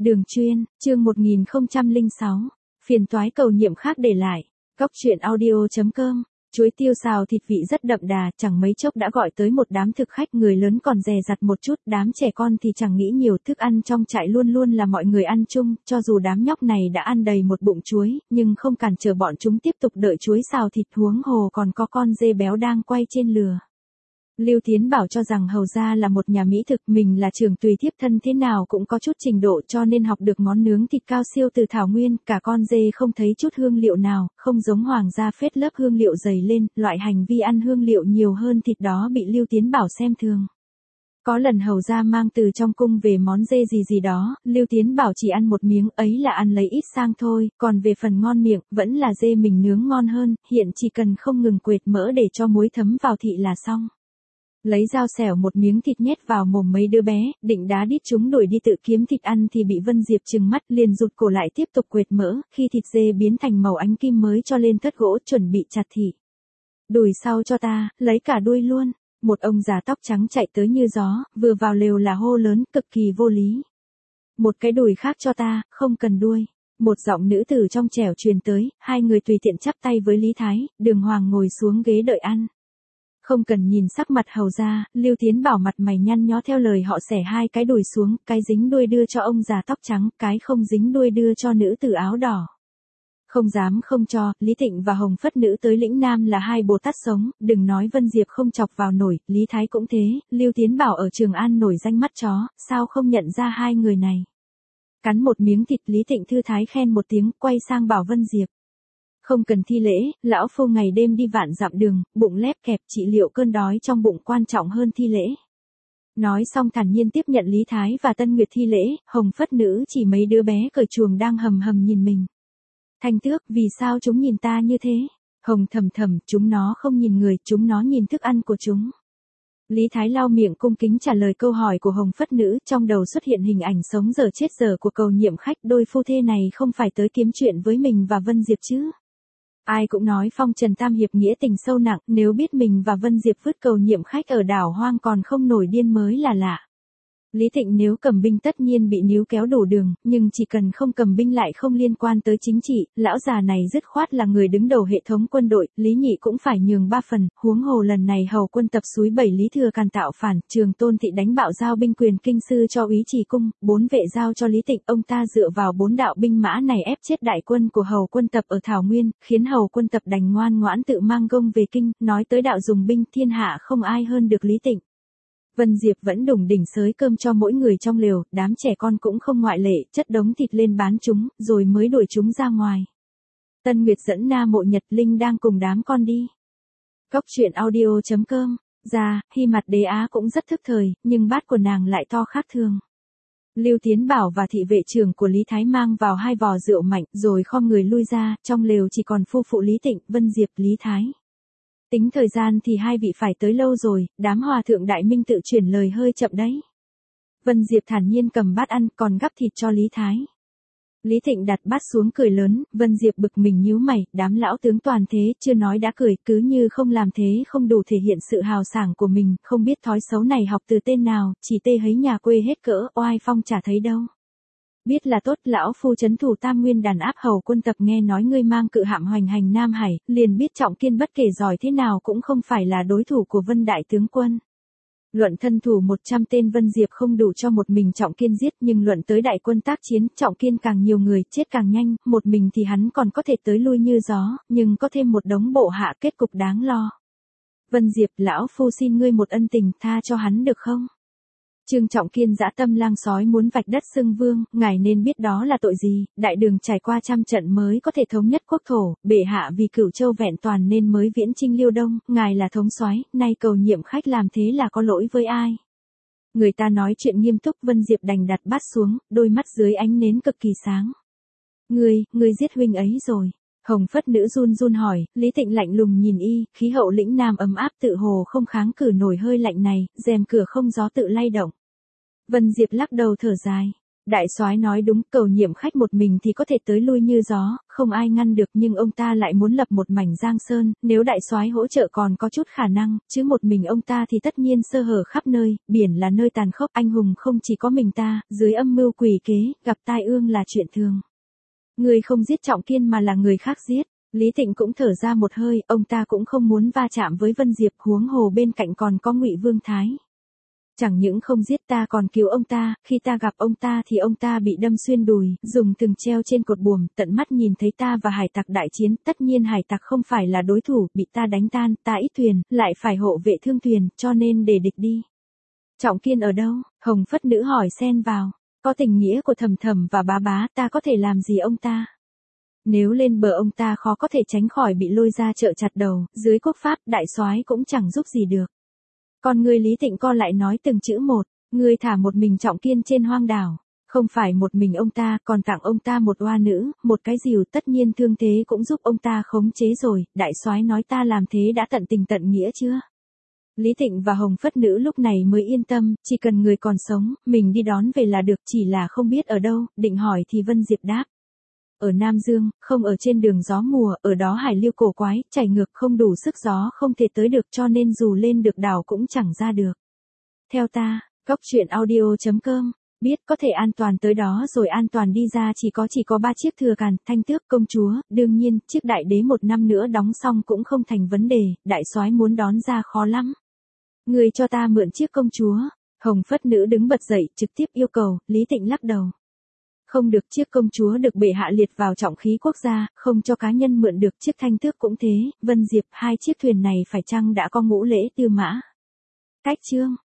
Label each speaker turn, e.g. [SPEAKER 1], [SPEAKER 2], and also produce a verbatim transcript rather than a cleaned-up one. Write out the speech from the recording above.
[SPEAKER 1] Đường chuyên, chương một nghìn không trăm lẻ sáu, phiền toái cầu nhiệm khác để lại. Cóc truyện audio chấm com. Chuối tiêu xào thịt vị rất đậm đà, chẳng mấy chốc đã gọi tới một đám thực khách, người lớn còn dè dặt một chút, đám trẻ con thì chẳng nghĩ nhiều, thức ăn trong trại luôn luôn là mọi người ăn chung, cho dù đám nhóc này đã ăn đầy một bụng chuối, nhưng không cản trở bọn chúng tiếp tục đợi chuối xào thịt, huống hồ còn có con dê béo đang quay trên lửa. Lưu Tiến Bảo cho rằng Hầu gia là một nhà mỹ thực, mình là trưởng tùy thiếp thân thế nào cũng có chút trình độ, cho nên học được món nướng thịt cao siêu từ thảo nguyên, cả con dê không thấy chút hương liệu nào, không giống hoàng gia phết lớp hương liệu dày lên, loại hành vi ăn hương liệu nhiều hơn thịt đó bị Lưu Tiến Bảo xem thường. Có lần Hầu gia mang từ trong cung về món dê gì gì đó, Lưu Tiến Bảo chỉ ăn một miếng, ấy là ăn lấy ít sang thôi, còn về phần ngon miệng, vẫn là dê mình nướng ngon hơn, hiện chỉ cần không ngừng quệt mỡ để cho muối thấm vào thị là xong. Lấy dao xẻo một miếng thịt nhét vào mồm mấy đứa bé, định đá đít chúng đuổi đi tự kiếm thịt ăn thì bị Vân Diệp trừng mắt, liền rụt cổ lại tiếp tục quệt mỡ, khi thịt dê biến thành màu ánh kim mới cho lên thớt gỗ chuẩn bị chặt thịt. Đùi sau cho ta, lấy cả đuôi luôn. Một ông già tóc trắng chạy tới như gió, vừa vào lều là hô lớn, cực kỳ vô lý. Một cái đùi khác cho ta, không cần đuôi. Một giọng nữ từ trong trẻo truyền tới, hai người tùy tiện chắp tay với Lý Thái, Đường Hoàng ngồi xuống ghế đợi ăn. Không cần nhìn sắc mặt Hầu gia, Lưu Tiến Bảo mặt mày nhăn nhó theo lời họ xẻ hai cái đùi xuống, cái dính đuôi đưa cho ông già tóc trắng, cái không dính đuôi đưa cho nữ tử áo đỏ. Không dám không cho, Lý Tịnh và Hồng Phất Nữ tới lĩnh Nam là hai Bồ Tát sống, đừng nói Vân Diệp không chọc vào nổi, Lý Thái cũng thế, Lưu Tiến Bảo ở Trường An nổi danh mắt chó, sao không nhận ra hai người này. Cắn một miếng thịt, Lý Tịnh thư thái khen một tiếng, quay sang bảo Vân Diệp. Không cần thi lễ, lão phu ngày đêm đi vạn dặm đường, bụng lép kẹp, trị liệu cơn đói trong bụng quan trọng hơn thi lễ. Nói xong thản nhiên tiếp nhận Lý Thái và Tân Nguyệt thi lễ, Hồng Phất Nữ chỉ mấy đứa bé cởi chuồng đang hầm hầm nhìn mình. Thanh Tước, vì sao chúng nhìn ta như thế? Hồng thầm thầm, chúng nó không nhìn người, chúng nó nhìn thức ăn của chúng. Lý Thái lau miệng cung kính trả lời câu hỏi của Hồng Phất Nữ, trong đầu xuất hiện hình ảnh sống giờ chết giờ của cầu nhiệm khách, đôi phu thê này không phải tới kiếm chuyện với mình và Vân Diệp chứ? Ai cũng nói phong trần tam hiệp nghĩa tình sâu nặng, nếu biết mình và Vân Diệp vứt cầu nhiệm khách ở đảo hoang còn không nổi điên mới là lạ. Lý Tịnh nếu cầm binh tất nhiên bị níu kéo đổ đường, nhưng chỉ cần không cầm binh lại không liên quan tới chính trị, lão già này dứt khoát là người đứng đầu hệ thống quân đội, Lý Nhị cũng phải nhường ba phần, huống hồ lần này hầu quân tập súi bảy Lý Thừa Càn tạo phản, Trường Tôn Thị đánh bạo giao binh quyền kinh sư cho úy Trì Cung, bốn vệ giao cho Lý Tịnh, ông ta dựa vào bốn đạo binh mã này ép chết đại quân của hầu quân tập ở Thảo Nguyên, khiến hầu quân tập đành ngoan ngoãn tự mang gông về kinh, nói tới đạo dùng binh thiên hạ không ai hơn được Lý Tịnh. Vân Diệp vẫn đùng đỉnh xới cơm cho mỗi người trong lều, đám trẻ con cũng không ngoại lệ, chất đống thịt lên bán chúng, rồi mới đuổi chúng ra ngoài. Tân Nguyệt dẫn Na Mộ Nhật Linh đang cùng đám con đi. Cóc truyện audio chấm com, ra, Hy Mặt Đế Á cũng rất thức thời, nhưng bát của nàng lại to khác thường. Lưu Tiến Bảo và thị vệ trưởng của Lý Thái mang vào hai vò rượu mạnh, rồi khom người lui ra, trong lều chỉ còn phu phụ Lý Tịnh, Vân Diệp, Lý Thái. Tính thời gian thì hai vị phải tới lâu rồi, đám hòa thượng đại minh tự chuyển lời hơi chậm đấy. Vân Diệp thản nhiên cầm bát ăn, còn gắp thịt cho Lý Thái. Lý Thịnh đặt bát xuống cười lớn, Vân Diệp bực mình nhíu mày, đám lão tướng toàn thế, chưa nói đã cười, cứ như không làm thế không đủ thể hiện sự hào sảng của mình, không biết thói xấu này học từ tên nào, chỉ tê hấy nhà quê hết cỡ, oai phong chả thấy đâu. Biết là tốt, lão phu trấn thủ Tam Nguyên đàn áp hầu quân tập, nghe nói ngươi mang cự hạm hoành hành Nam Hải, liền biết Trọng Kiên bất kể giỏi thế nào cũng không phải là đối thủ của Vân đại tướng quân. Luận thân thủ một trăm tên Vân Diệp không đủ cho một mình Trọng Kiên giết, nhưng luận tới đại quân tác chiến, Trọng Kiên càng nhiều người, chết càng nhanh, một mình thì hắn còn có thể tới lui như gió, nhưng có thêm một đống bộ hạ kết cục đáng lo. Vân Diệp, lão phu xin ngươi một ân tình, tha cho hắn được không? Trương Trọng Kiên dã tâm lang sói muốn vạch đất xưng vương, ngài nên biết đó là tội gì, đại đường trải qua trăm trận mới có thể thống nhất quốc thổ, bệ hạ vì Cửu Châu vẹn toàn nên mới viễn chinh Liêu Đông, ngài là thống soái, nay cầu nhiệm khách làm thế là có lỗi với ai? Người ta nói chuyện nghiêm túc, Vân Diệp đành đặt bát xuống, đôi mắt dưới ánh nến cực kỳ sáng. Ngươi, ngươi giết huynh ấy rồi. Hồng Phất Nữ run run hỏi, Lý Tịnh lạnh lùng nhìn y, khí hậu lĩnh Nam ấm áp tự hồ không kháng cử nổi hơi lạnh này, rèm cửa không gió tự lay động. Vân Diệp lắc đầu thở dài. Đại soái nói đúng, cầu nhiệm khách một mình thì có thể tới lui như gió, không ai ngăn được, nhưng ông ta lại muốn lập một mảnh giang sơn, nếu đại soái hỗ trợ còn có chút khả năng, chứ một mình ông ta thì tất nhiên sơ hở khắp nơi, biển là nơi tàn khốc, anh hùng không chỉ có mình ta, dưới âm mưu quỷ kế, gặp tai ương là chuyện thường. Người không giết Trọng Kiên mà là người khác giết. Lý Tịnh cũng thở ra một hơi, ông ta cũng không muốn va chạm với Vân Diệp, huống hồ bên cạnh còn có Ngụy Vương Thái. Chẳng những không giết ta còn cứu ông ta, khi ta gặp ông ta thì ông ta bị đâm xuyên đùi, dùng thừng treo trên cột buồm, tận mắt nhìn thấy ta và hải tặc đại chiến, tất nhiên hải tặc không phải là đối thủ, bị ta đánh tan, ta ít thuyền, lại phải hộ vệ thương thuyền, cho nên để địch đi. Trọng Kiên ở đâu? Hồng Phất Nữ hỏi xen vào. Có tình nghĩa của Thầm Thầm và Bá Bá, ta có thể làm gì ông ta? Nếu lên bờ ông ta khó có thể tránh khỏi bị lôi ra chợ chặt đầu, dưới quốc pháp, đại soái cũng chẳng giúp gì được. Còn người Lý Tịnh co lại nói từng chữ một, người thả một mình Trọng Kiên trên hoang đảo, không phải một mình ông ta, còn tặng ông ta một oa nữ, một cái rìu, tất nhiên thương thế cũng giúp ông ta khống chế rồi, đại soái nói ta làm thế đã tận tình tận nghĩa chưa? Lý Tịnh và Hồng Phất Nữ lúc này mới yên tâm, chỉ cần người còn sống, mình đi đón về là được, chỉ là không biết ở đâu, định hỏi thì Vân Diệp đáp. Ở Nam Dương, không ở trên đường gió mùa, ở đó hải lưu cổ quái, chảy ngược không đủ sức gió không thể tới được cho nên dù lên được đảo cũng chẳng ra được. Theo ta, góc truyện audio chấm com, biết có thể an toàn tới đó rồi an toàn đi ra chỉ có chỉ có ba chiếc thừa càn, thanh tước, công chúa, đương nhiên, chiếc đại đế một năm nữa đóng xong cũng không thành vấn đề, đại soái muốn đón ra khó lắm. Người cho ta mượn chiếc công chúa, Hồng Phất Nữ đứng bật dậy, trực tiếp yêu cầu, Lý Tịnh lắc đầu. Không được, chiếc công chúa được bệ hạ liệt vào trọng khí quốc gia, không cho cá nhân mượn được, chiếc thanh tước cũng thế, Vân Diệp, hai chiếc thuyền này phải chăng đã có ngũ lễ tư mã? Cách chương